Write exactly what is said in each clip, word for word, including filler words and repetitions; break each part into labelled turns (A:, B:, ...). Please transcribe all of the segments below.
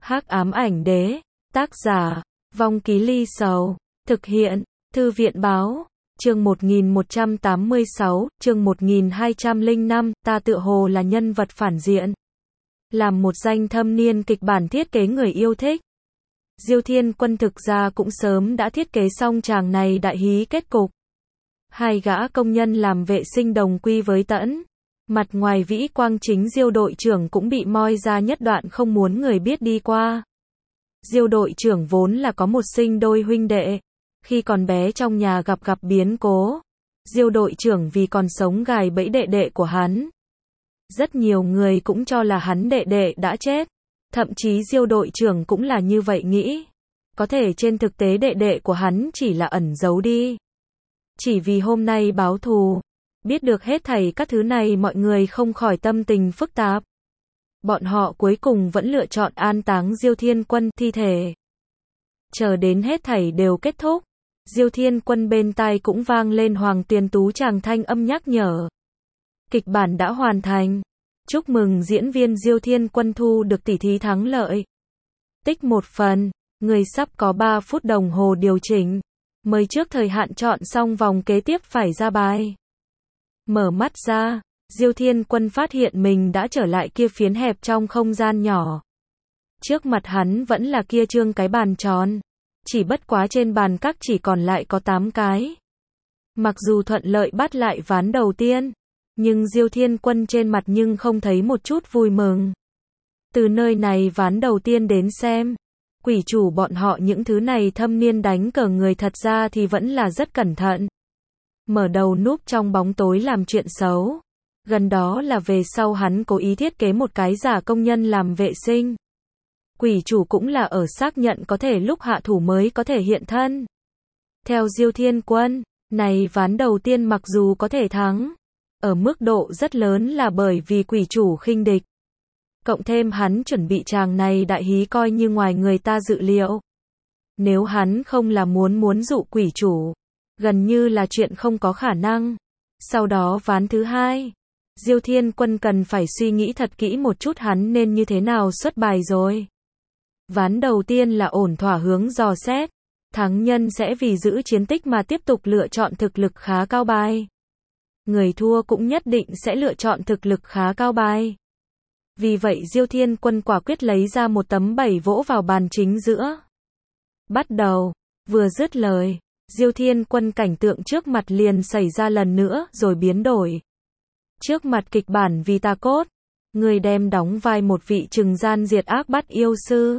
A: Hắc ám ảnh đế, tác giả, Vong Ký Ly Sầu, thực hiện, Thư viện báo, chương một nghìn một trăm tám mươi sáu, chương một nghìn hai trăm lẻ năm, ta tựa hồ là nhân vật phản diện. Làm một danh thâm niên kịch bản thiết kế người yêu thích. Diêu Thiên Quân thực ra cũng sớm đã thiết kế xong chàng này đại hí kết cục. Hai gã công nhân làm vệ sinh đồng quy với tẫn. Mặt ngoài vĩ quang chính Diêu đội trưởng cũng bị moi ra nhất đoạn không muốn người biết đi qua. Diêu đội trưởng vốn là có một sinh đôi huynh đệ. Khi còn bé trong nhà gặp gặp biến cố. Diêu đội trưởng vì còn sống gài bẫy đệ đệ của hắn. Rất nhiều người cũng cho là hắn đệ đệ đã chết. Thậm chí Diêu đội trưởng cũng là như vậy nghĩ. Có thể trên thực tế đệ đệ của hắn chỉ là ẩn giấu đi. Chỉ vì hôm nay báo thù. Biết được hết thảy các thứ này mọi người không khỏi tâm tình phức tạp. Bọn họ cuối cùng vẫn lựa chọn an táng Diêu Thiên Quân thi thể. Chờ đến hết thảy đều kết thúc. Diêu Thiên Quân bên tai cũng vang lên Hoàng Tuyền Tú tràng thanh âm nhắc nhở. Kịch bản đã hoàn thành. Chúc mừng diễn viên Diêu Thiên Quân thu được tỷ thí thắng lợi. Tích một phần. Người sắp có ba phút đồng hồ điều chỉnh. Mới trước thời hạn chọn xong vòng kế tiếp phải ra bài. Mở mắt ra, Diêu Thiên Quân phát hiện mình đã trở lại kia phiến hẹp trong không gian nhỏ. Trước mặt hắn vẫn là kia trương cái bàn tròn. Chỉ bất quá trên bàn các chỉ còn lại có tám cái. Mặc dù thuận lợi bắt lại ván đầu tiên, nhưng Diêu Thiên Quân trên mặt nhưng không thấy một chút vui mừng. Từ nơi này ván đầu tiên đến xem, quỷ chủ bọn họ những thứ này thâm niên đánh cờ người thật ra thì vẫn là rất cẩn thận. Mở đầu núp trong bóng tối làm chuyện xấu. Gần đó là về sau hắn cố ý thiết kế một cái giả công nhân làm vệ sinh. Quỷ chủ cũng là ở xác nhận có thể lúc hạ thủ mới có thể hiện thân. Theo Diêu Thiên Quân, này ván đầu tiên mặc dù có thể thắng, ở mức độ rất lớn là bởi vì quỷ chủ khinh địch. Cộng thêm hắn chuẩn bị chàng này đại hí coi như ngoài người ta dự liệu. Nếu hắn không là muốn muốn dụ quỷ chủ, gần như là chuyện không có khả năng. Sau đó ván thứ hai, Diêu Thiên Quân cần phải suy nghĩ thật kỹ một chút hắn nên như thế nào xuất bài rồi. Ván đầu tiên là ổn thỏa hướng dò xét. Thắng nhân sẽ vì giữ chiến tích mà tiếp tục lựa chọn thực lực khá cao bài. Người thua cũng nhất định sẽ lựa chọn thực lực khá cao bài. Vì vậy Diêu Thiên Quân quả quyết lấy ra một tấm bảy vỗ vào bàn chính giữa. Bắt đầu, vừa dứt lời, Diêu Thiên Quân cảnh tượng trước mặt liền xảy ra lần nữa rồi biến đổi. Trước mặt kịch bản vì ta cốt, người đem đóng vai một vị trừng gian diệt ác bắt yêu sư.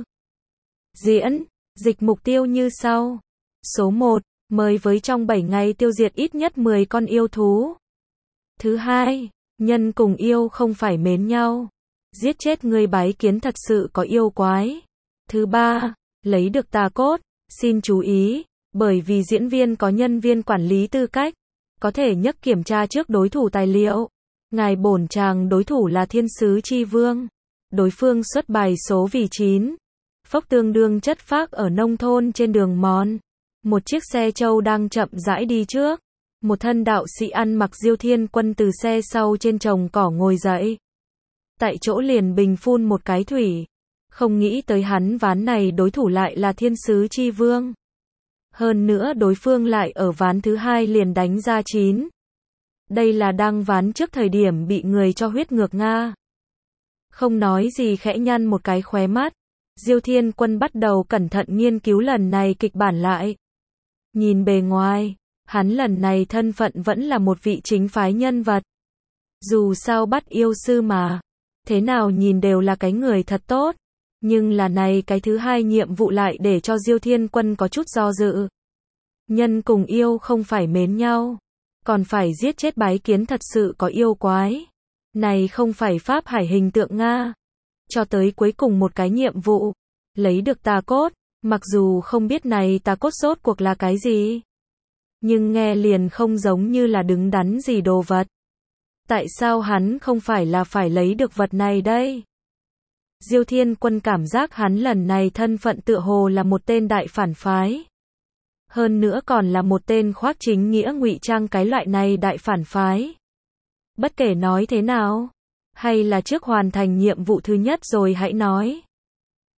A: Diễn, dịch mục tiêu như sau. Số một, mời với trong bảy ngày tiêu diệt ít nhất mười con yêu thú. Thứ hai, nhân cùng yêu không phải mến nhau. Giết chết người bái kiến thật sự có yêu quái. Thứ ba, lấy được tà cốt. Xin chú ý, bởi vì diễn viên có nhân viên quản lý tư cách, có thể nhắc kiểm tra trước đối thủ tài liệu. Ngài bổn chàng đối thủ là Thiên Sứ Chi Vương. Đối phương xuất bài số vì chín. Phốc tương đương chất phác ở nông thôn trên đường mòn. Một chiếc xe trâu đang chậm rãi đi trước. Một thân đạo sĩ ăn mặc Diêu Thiên Quân từ xe sau trên chồng cỏ ngồi dậy. Tại chỗ liền bình phun một cái thủy. Không nghĩ tới hắn ván này đối thủ lại là Thiên Sứ Chi Vương. Hơn nữa đối phương lại ở ván thứ hai liền đánh ra chín. Đây là đang ván trước thời điểm bị người cho huyết ngược Nga. Không nói gì khẽ nhăn một cái khóe mắt. Diêu Thiên Quân bắt đầu cẩn thận nghiên cứu lần này kịch bản lại. Nhìn bề ngoài, hắn lần này thân phận vẫn là một vị chính phái nhân vật. Dù sao bắt yêu sư mà, thế nào nhìn đều là cái người thật tốt. Nhưng là này cái thứ hai nhiệm vụ lại để cho Diêu Thiên Quân có chút do dự. Nhân cùng yêu không phải mến nhau, còn phải giết chết bái kiến thật sự có yêu quái. Này không phải pháp hải hình tượng Nga. Cho tới cuối cùng một cái nhiệm vụ, lấy được tà cốt, mặc dù không biết này tà cốt rốt cuộc là cái gì. Nhưng nghe liền không giống như là đứng đắn gì đồ vật. Tại sao hắn không phải là phải lấy được vật này đây? Diêu Thiên Quân cảm giác hắn lần này thân phận tựa hồ là một tên đại phản phái. Hơn nữa còn là một tên khoác chính nghĩa ngụy trang cái loại này đại phản phái. Bất kể nói thế nào, hay là trước hoàn thành nhiệm vụ thứ nhất rồi hãy nói.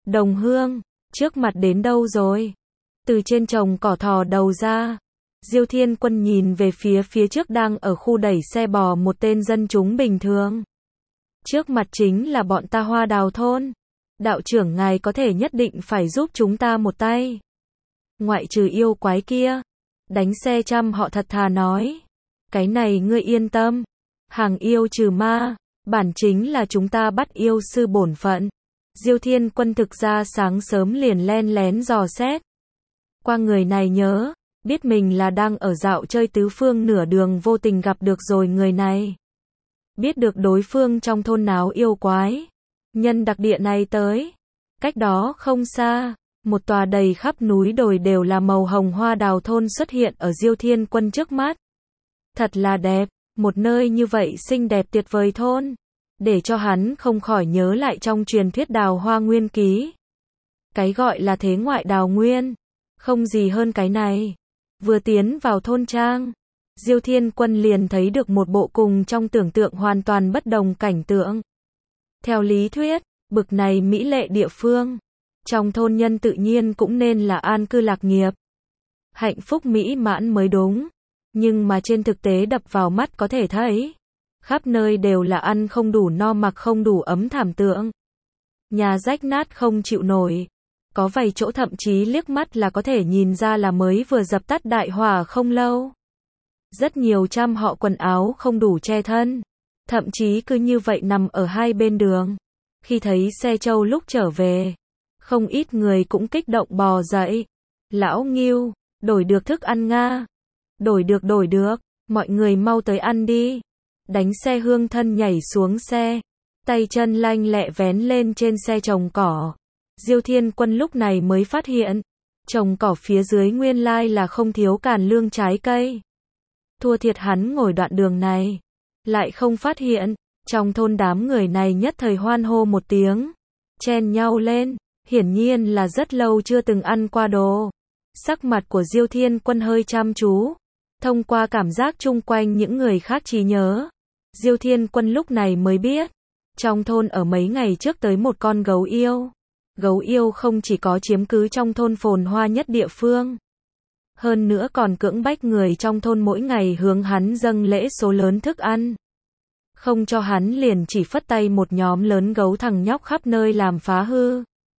A: Đồng Hương, trước mặt đến đâu rồi? Từ trên chồng cỏ thò đầu ra. Diêu Thiên Quân nhìn về phía phía trước đang ở khu đẩy xe bò một tên dân chúng bình thường. Trước mặt chính là bọn ta Hoa Đào thôn. Đạo trưởng ngài có thể nhất định phải giúp chúng ta một tay. Ngoại trừ yêu quái kia. Đánh xe trăm họ thật thà nói. Cái này ngươi yên tâm. Hàng yêu trừ ma. Bản chính là chúng ta bắt yêu sư bổn phận. Diêu Thiên Quân thực ra sáng sớm liền len lén dò xét. Qua người này nhớ. Biết mình là đang ở dạo chơi tứ phương nửa đường vô tình gặp được rồi người này. Biết được đối phương trong thôn náo yêu quái. Nhân đặc địa này tới. Cách đó không xa. Một tòa đầy khắp núi đồi đều là màu hồng hoa đào thôn xuất hiện ở Diêu Thiên Quân trước mắt. Thật là đẹp. Một nơi như vậy xinh đẹp tuyệt vời thôn. Để cho hắn không khỏi nhớ lại trong truyền thuyết đào hoa nguyên ký. Cái gọi là thế ngoại đào nguyên. Không gì hơn cái này. Vừa tiến vào thôn trang, Diêu Thiên Quân liền thấy được một bộ cùng trong tưởng tượng hoàn toàn bất đồng cảnh tượng. Theo lý thuyết, bực này mỹ lệ địa phương, trong thôn nhân tự nhiên cũng nên là an cư lạc nghiệp. Hạnh phúc mỹ mãn mới đúng. Nhưng mà trên thực tế đập vào mắt có thể thấy, khắp nơi đều là ăn không đủ no mặc không đủ ấm thảm tượng. Nhà rách nát không chịu nổi. Có vài chỗ thậm chí liếc mắt là có thể nhìn ra là mới vừa dập tắt đại hỏa không lâu. Rất nhiều trăm họ quần áo không đủ che thân. Thậm chí cứ như vậy nằm ở hai bên đường. Khi thấy xe trâu lúc trở về, không ít người cũng kích động bò dậy. Lão Ngưu, đổi được thức ăn Nga. Đổi được đổi được, mọi người mau tới ăn đi. Đánh xe hương thân nhảy xuống xe. Tay chân lanh lẹ vén lên trên xe trồng cỏ. Diêu Thiên Quân lúc này mới phát hiện, trồng cỏ phía dưới nguyên lai là không thiếu càn lương trái cây. Thua thiệt hắn ngồi đoạn đường này, lại không phát hiện, trong thôn đám người này nhất thời hoan hô một tiếng, chen nhau lên, hiển nhiên là rất lâu chưa từng ăn qua đồ. Sắc mặt của Diêu Thiên Quân hơi chăm chú, thông qua cảm giác chung quanh những người khác trí nhớ, Diêu Thiên Quân lúc này mới biết, trong thôn ở mấy ngày trước tới một con gấu yêu. Gấu yêu không chỉ có chiếm cứ trong thôn phồn hoa nhất địa phương, hơn nữa còn cưỡng bách người trong thôn mỗi ngày hướng hắn dâng lễ số lớn thức ăn. Không cho hắn liền chỉ phất tay một nhóm lớn gấu thằng nhóc khắp nơi làm phá hư.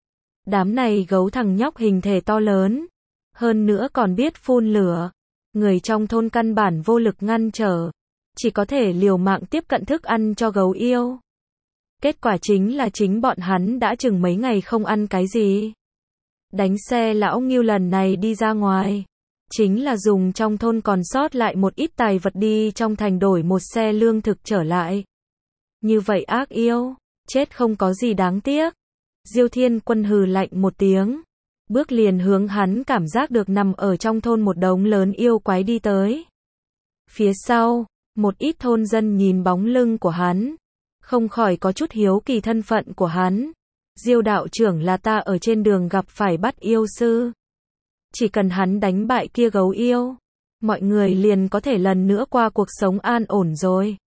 A: Đám này gấu thằng nhóc hình thể to lớn, hơn nữa còn biết phun lửa. Người trong thôn căn bản vô lực ngăn trở, chỉ có thể liều mạng tiếp cận thức ăn cho gấu yêu. Kết quả chính là chính bọn hắn đã chừng mấy ngày không ăn cái gì. Đánh xe lão Ngưu lần này đi ra ngoài, chính là dùng trong thôn còn sót lại một ít tài vật đi trong thành đổi một xe lương thực trở lại. Như vậy ác yêu, chết không có gì đáng tiếc. Diêu Thiên Quân hừ lạnh một tiếng, bước liền hướng hắn cảm giác được nằm ở trong thôn một đống lớn yêu quái đi tới. Phía sau, một ít thôn dân nhìn bóng lưng của hắn, không khỏi có chút hiếu kỳ thân phận của hắn. Diêu đạo trưởng là ta ở trên đường gặp phải bắt yêu sư. Chỉ cần hắn đánh bại kia gấu yêu, mọi người liền có thể lần nữa qua cuộc sống an ổn rồi.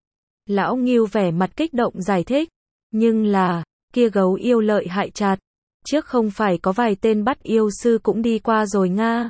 A: Lão Ngưu vẻ mặt kích động giải thích, nhưng là, kia gấu yêu lợi hại chặt. Trước không phải có vài tên bắt yêu sư cũng đi qua rồi Nga.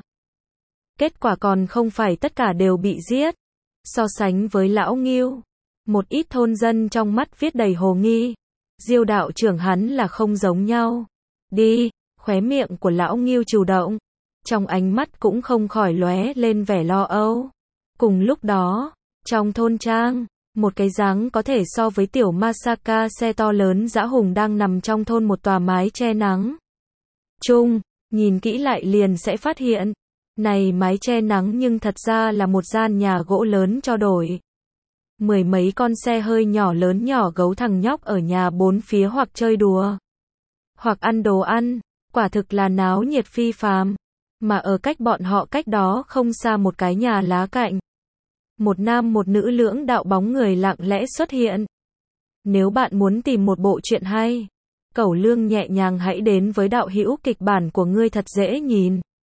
A: Kết quả còn không phải tất cả đều bị giết. So sánh với lão Ngưu, một ít thôn dân trong mắt viết đầy hồ nghi. Diêu đạo trưởng hắn là không giống nhau. Đi, khóe miệng của lão Ngưu chủ động. Trong ánh mắt cũng không khỏi lóe lên vẻ lo âu. Cùng lúc đó, trong thôn trang, một cái dáng có thể so với tiểu Masaka xe to lớn dã hùng đang nằm trong thôn một tòa mái che nắng. Chung, nhìn kỹ lại liền sẽ phát hiện, này mái che nắng nhưng thật ra là một gian nhà gỗ lớn cho đổi. Mười mấy con xe hơi nhỏ lớn nhỏ gấu thằng nhóc ở nhà bốn phía hoặc chơi đùa, hoặc ăn đồ ăn, quả thực là náo nhiệt phi phàm. Mà ở cách bọn họ cách đó không xa một cái nhà lá cạnh, một nam một nữ lưỡng đạo bóng người lặng lẽ xuất hiện. Nếu bạn muốn tìm một bộ truyện hay, Cẩu Lương nhẹ nhàng hãy đến với đạo hữu kịch bản của ngươi thật dễ nhìn.